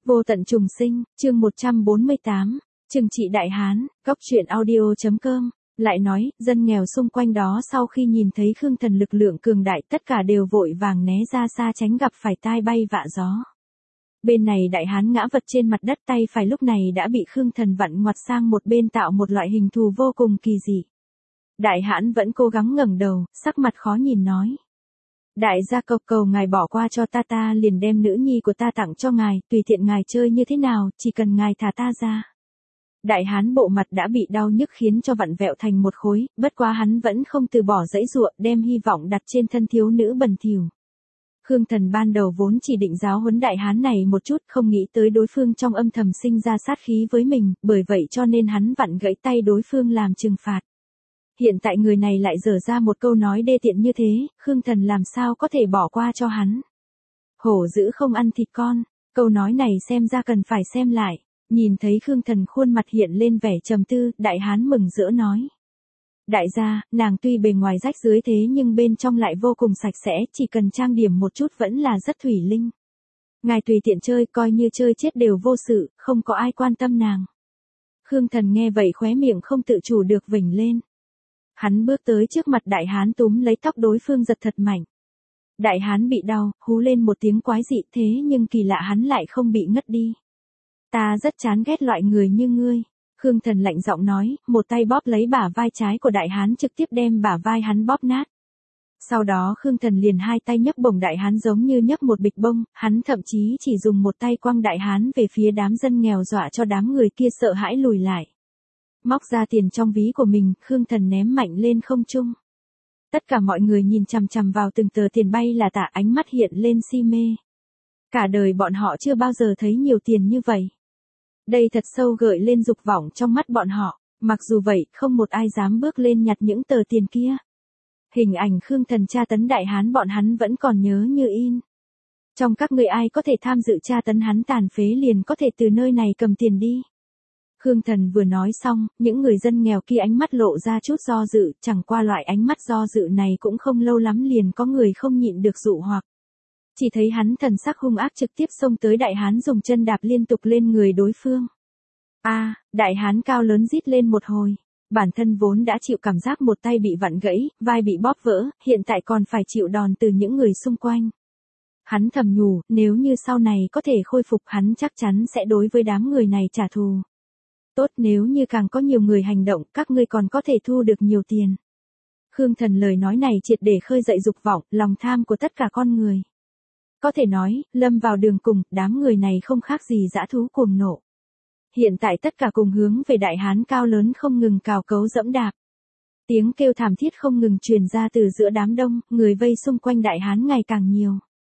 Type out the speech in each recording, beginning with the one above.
Vô tận trùng sinh, chương 148, Trừng trị đại hán, góc truyện audio.com, lại nói, dân nghèo xung quanh đó sau khi nhìn thấy Khương Thần lực lượng cường đại tất cả đều vội vàng né ra xa tránh gặp phải tai bay vạ gió. Bên này đại hán ngã vật trên mặt đất, tay phải lúc này đã bị Khương Thần vặn ngoặt sang một bên tạo một loại hình thù vô cùng kỳ dị. Đại hán vẫn cố gắng ngẩng đầu, sắc mặt khó nhìn nói. Đại gia cầu ngài bỏ qua cho ta liền đem nữ nhi của ta tặng cho ngài, tùy tiện ngài chơi như thế nào, chỉ cần ngài thả ta ra. Đại hán bộ mặt đã bị đau nhức khiến cho vặn vẹo thành một khối, bất quá hắn vẫn không từ bỏ giãy giụa, đem hy vọng đặt trên thân thiếu nữ bần thỉu. Khương Thần ban đầu vốn chỉ định giáo huấn đại hán này một chút, không nghĩ tới đối phương trong âm thầm sinh ra sát khí với mình, bởi vậy cho nên hắn vặn gãy tay đối phương làm trừng phạt. Hiện tại người này lại dở ra một câu nói đê tiện như thế, Khương Thần làm sao có thể bỏ qua cho hắn. Hổ dữ không ăn thịt con, câu nói này xem ra cần phải xem lại. Nhìn thấy Khương Thần khuôn mặt hiện lên vẻ trầm tư, đại hán mừng rỡ nói. Đại gia, nàng tuy bề ngoài rách rưới thế nhưng bên trong lại vô cùng sạch sẽ, chỉ cần trang điểm một chút vẫn là rất thủy linh. Ngài tùy tiện chơi, coi như chơi chết đều vô sự, không có ai quan tâm nàng. Khương Thần nghe vậy khóe miệng không tự chủ được vểnh lên. Hắn bước tới trước mặt đại hán túm lấy tóc đối phương giật thật mạnh. Đại hán bị đau, hú lên một tiếng quái dị, thế nhưng kỳ lạ hắn lại không bị ngất đi. Ta rất chán ghét loại người như ngươi. Khương Thần lạnh giọng nói, một tay bóp lấy bả vai trái của đại hán trực tiếp đem bả vai hắn bóp nát. Sau đó Khương Thần liền hai tay nhấc bổng đại hán giống như nhấc một bịch bông, hắn thậm chí chỉ dùng một tay quăng đại hán về phía đám dân nghèo dọa cho đám người kia sợ hãi lùi lại. Móc ra tiền trong ví của mình, Khương Thần ném mạnh lên không trung. Tất cả mọi người nhìn chằm chằm vào từng tờ tiền bay là tả, ánh mắt hiện lên si mê. Cả đời bọn họ chưa bao giờ thấy nhiều tiền như vậy. Đây thật sâu gợi lên dục vọng trong mắt bọn họ, mặc dù vậy không một ai dám bước lên nhặt những tờ tiền kia. Hình ảnh Khương Thần tra tấn đại hán bọn hắn vẫn còn nhớ như in. Trong các người ai có thể tham dự tra tấn hắn tàn phế liền có thể từ nơi này cầm tiền đi. Khương Thần vừa nói xong, những người dân nghèo kia ánh mắt lộ ra chút do dự, chẳng qua loại ánh mắt do dự này cũng không lâu lắm liền có người không nhịn được dụ hoặc. Chỉ thấy hắn thần sắc hung ác trực tiếp xông tới đại hán dùng chân đạp liên tục lên người đối phương. Đại hán cao lớn rít lên một hồi. Bản thân vốn đã chịu cảm giác một tay bị vặn gãy, vai bị bóp vỡ, hiện tại còn phải chịu đòn từ những người xung quanh. Hắn thầm nhủ, nếu như sau này có thể khôi phục hắn chắc chắn sẽ đối với đám người này trả thù. Tốt, nếu như càng có nhiều người hành động, các ngươi còn có thể thu được nhiều tiền. Khương Thần lời nói này triệt để khơi dậy dục vọng, lòng tham của tất cả con người. Có thể nói, lâm vào đường cùng, đám người này không khác gì dã thú cuồng nộ. Hiện tại tất cả cùng hướng về đại hán cao lớn không ngừng cào cấu dẫm đạp. Tiếng kêu thảm thiết không ngừng truyền ra từ giữa đám đông, người vây xung quanh đại hán ngày càng nhiều.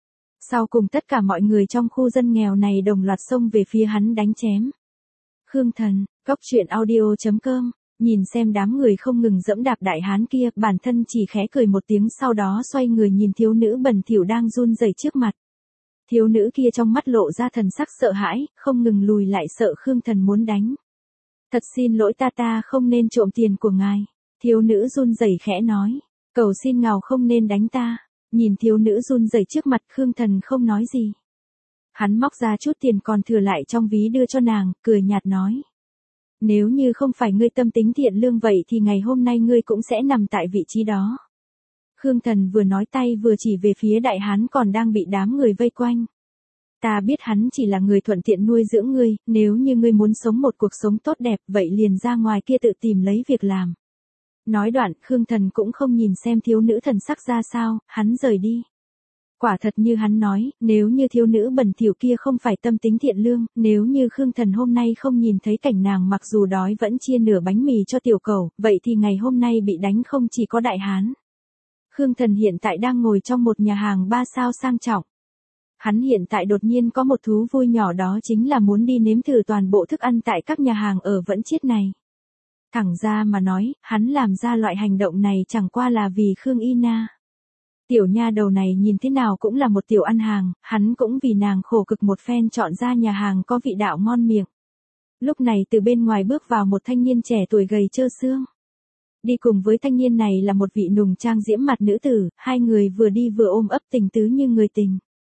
Sau cùng tất cả mọi người trong khu dân nghèo này đồng loạt xông về phía hắn đánh chém. Khương Thần, góc truyện audio.com, nhìn xem đám người không ngừng dẫm đạp đại hán kia, bản thân chỉ khẽ cười một tiếng sau đó xoay người nhìn thiếu nữ bần thỉu đang run rẩy trước mặt. Thiếu nữ kia trong mắt lộ ra thần sắc sợ hãi, không ngừng lùi lại sợ Khương Thần muốn đánh. Thật xin lỗi ta không nên trộm tiền của ngài. Thiếu nữ run rẩy khẽ nói, cầu xin ngài không nên đánh ta. Nhìn thiếu nữ run rẩy trước mặt Khương Thần không nói gì. Hắn móc ra chút tiền còn thừa lại trong ví đưa cho nàng, cười nhạt nói. Nếu như không phải ngươi tâm tính thiện lương vậy thì ngày hôm nay ngươi cũng sẽ nằm tại vị trí đó. Khương Thần vừa nói tay vừa chỉ về phía đại hán còn đang bị đám người vây quanh. Ta biết hắn chỉ là người thuận tiện nuôi dưỡng ngươi, nếu như ngươi muốn sống một cuộc sống tốt đẹp vậy liền ra ngoài kia tự tìm lấy việc làm. Nói đoạn, Khương Thần cũng không nhìn xem thiếu nữ thần sắc ra sao, hắn rời đi. Quả thật như hắn nói, nếu như thiếu nữ bần thỉu kia không phải tâm tính thiện lương, nếu như Khương Thần hôm nay không nhìn thấy cảnh nàng mặc dù đói vẫn chia nửa bánh mì cho tiểu cẩu, vậy thì ngày hôm nay bị đánh không chỉ có đại hán. Khương Thần hiện tại đang ngồi trong một nhà hàng 3 sao sang trọng. Hắn hiện tại đột nhiên có một thú vui nhỏ đó chính là muốn đi nếm thử toàn bộ thức ăn tại các nhà hàng ở Vẫn Chiết này. Thẳng ra mà nói, hắn làm ra loại hành động này chẳng qua là vì Khương Y Na. Tiểu nha đầu này nhìn thế nào cũng là một tiểu ăn hàng, hắn cũng vì nàng khổ cực một phen chọn ra nhà hàng có vị đạo ngon miệng. Lúc này từ bên ngoài bước vào một thanh niên trẻ tuổi gầy trơ xương. Đi cùng với thanh niên này là một vị nùng trang diễm mặt nữ tử, hai người vừa đi vừa ôm ấp tình tứ như người tình.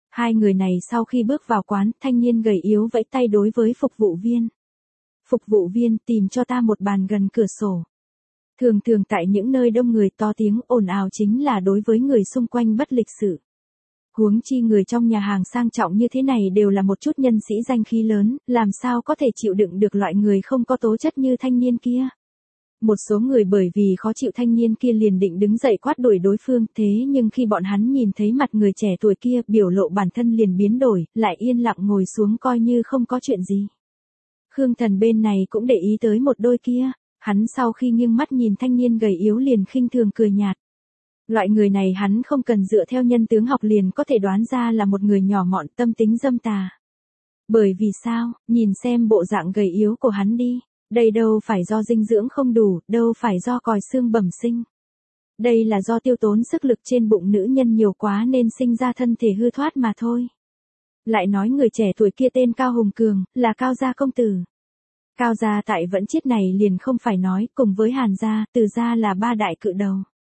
Hai người này sau khi bước vào quán, thanh niên gầy yếu vẫy tay đối với phục vụ viên. Phục vụ viên, tìm cho ta một bàn gần cửa sổ. Thường thường tại những nơi đông người to tiếng ồn ào chính là đối với người xung quanh bất lịch sự. Huống chi người trong nhà hàng sang trọng như thế này đều là một chút nhân sĩ danh khí lớn, làm sao có thể chịu đựng được loại người không có tố chất như thanh niên kia. Một số người bởi vì khó chịu thanh niên kia liền định đứng dậy quát đuổi đối phương, thế nhưng khi bọn hắn nhìn thấy mặt người trẻ tuổi kia, biểu lộ bản thân liền biến đổi, lại yên lặng ngồi xuống coi như không có chuyện gì. Khương Thần bên này cũng để ý tới một đôi kia, hắn sau khi nghiêng mắt nhìn thanh niên gầy yếu liền khinh thường cười nhạt. Loại người này hắn không cần dựa theo nhân tướng học liền có thể đoán ra là một người nhỏ mọn tâm tính dâm tà. Bởi vì sao, nhìn xem bộ dạng gầy yếu của hắn đi, đây đâu phải do dinh dưỡng không đủ, đâu phải do còi xương bẩm sinh. Đây là do tiêu tốn sức lực trên bụng nữ nhân nhiều quá nên sinh ra thân thể hư thoát mà thôi. Lại nói người trẻ tuổi kia tên Cao Hùng Cường, là Cao gia công tử. Cao gia tại Vẫn Chiết này liền không phải nói, cùng với Hàn gia, Từ gia là ba đại cự đầu.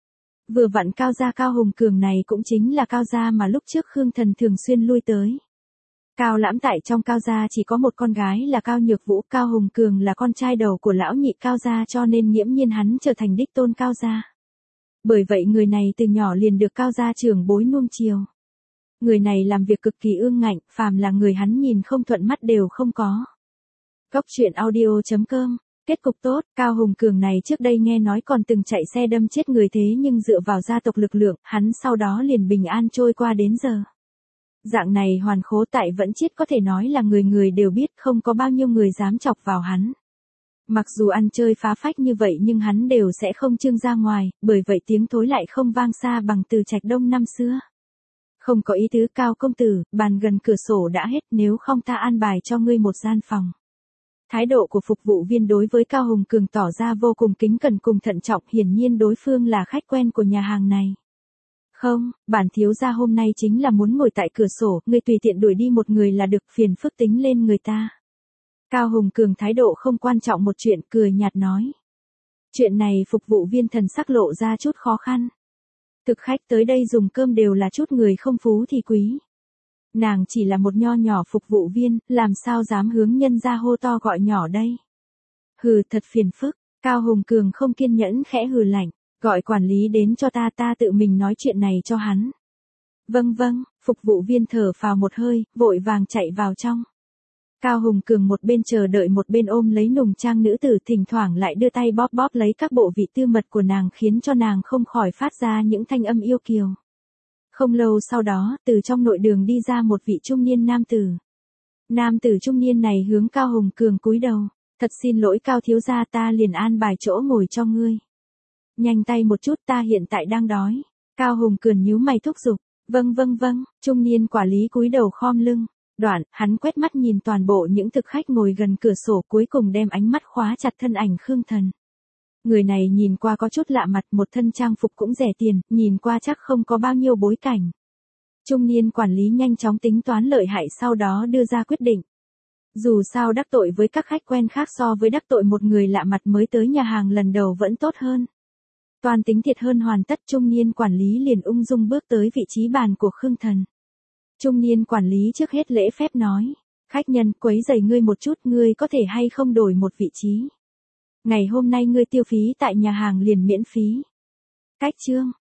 Vừa vặn Cao gia Cao Hùng Cường này cũng chính là Cao gia mà lúc trước Khương Thần thường xuyên lui tới. Cao Lãm tại trong Cao gia chỉ có một con gái là Cao Nhược Vũ, Cao Hùng Cường là con trai đầu của lão nhị Cao gia cho nên nghiễm nhiên hắn trở thành đích tôn Cao gia. Bởi vậy người này từ nhỏ liền được Cao gia trưởng bối nuông chiều. Người này làm việc cực kỳ ương ngạnh, phàm là người hắn nhìn không thuận mắt đều không có. Góc truyện audio.com. Kết cục tốt, Cao Hùng Cường này trước đây nghe nói còn từng chạy xe đâm chết người thế nhưng dựa vào gia tộc lực lượng, hắn sau đó liền bình an trôi qua đến giờ. Dạng này hoàn khố tại Vẫn Chiết có thể nói là người người đều biết, không có bao nhiêu người dám chọc vào hắn. Mặc dù ăn chơi phá phách như vậy nhưng hắn đều sẽ không trưng ra ngoài, bởi vậy tiếng thối lại không vang xa bằng Từ Trạch Đông năm xưa. Không có ý tứ Cao công tử, bàn gần cửa sổ đã hết, nếu không ta an bài cho ngươi một gian phòng. Thái độ của phục vụ viên đối với Cao Hùng Cường tỏ ra vô cùng kính cẩn cùng thận trọng, hiển nhiên đối phương là khách quen của nhà hàng này. Không, bản thiếu gia hôm nay chính là muốn ngồi tại cửa sổ, ngươi tùy tiện đuổi đi một người là được, phiền phức tính lên người ta. Cao Hùng Cường thái độ không quan trọng một chuyện, cười nhạt nói. Chuyện này phục vụ viên thần sắc lộ ra chút khó khăn. Thực khách tới đây dùng cơm đều là chút người không phú thì quý. Nàng chỉ là một nho nhỏ phục vụ viên, làm sao dám hướng nhân ra hô to gọi nhỏ đây. Hừ, thật phiền phức. Cao Hùng Cường không kiên nhẫn khẽ hừ lạnh, gọi quản lý đến cho ta tự mình nói chuyện này cho hắn. Vâng vâng, phục vụ viên thở phào một hơi, vội vàng chạy vào trong. Cao Hùng Cường một bên chờ đợi một bên ôm lấy nùng trang nữ tử, thỉnh thoảng lại đưa tay bóp bóp lấy các bộ vị tư mật của nàng khiến cho nàng không khỏi phát ra những thanh âm yêu kiều. Không lâu sau đó, từ trong nội đường đi ra một vị trung niên nam tử. Nam tử trung niên này hướng Cao Hùng Cường cúi đầu. Thật xin lỗi Cao thiếu gia, ta liền an bài chỗ ngồi cho ngươi. Nhanh tay một chút, ta hiện tại đang đói. Cao Hùng Cường nhíu mày thúc giục. Vâng vâng vâng, trung niên quản lý cúi đầu khom lưng. Đoạn, hắn quét mắt nhìn toàn bộ những thực khách ngồi gần cửa sổ, cuối cùng đem ánh mắt khóa chặt thân ảnh Khương Thần. Người này nhìn qua có chút lạ mặt, một thân trang phục cũng rẻ tiền, nhìn qua chắc không có bao nhiêu bối cảnh. Trung niên quản lý nhanh chóng tính toán lợi hại sau đó đưa ra quyết định. Dù sao đắc tội với các khách quen khác so với đắc tội một người lạ mặt mới tới nhà hàng lần đầu vẫn tốt hơn. Toàn tính thiệt hơn hoàn tất, trung niên quản lý liền ung dung bước tới vị trí bàn của Khương Thần. Trung niên quản lý trước hết lễ phép nói, khách nhân quấy rầy ngươi một chút, ngươi có thể hay không đổi một vị trí. Ngày hôm nay ngươi tiêu phí tại nhà hàng liền miễn phí. Cách chương.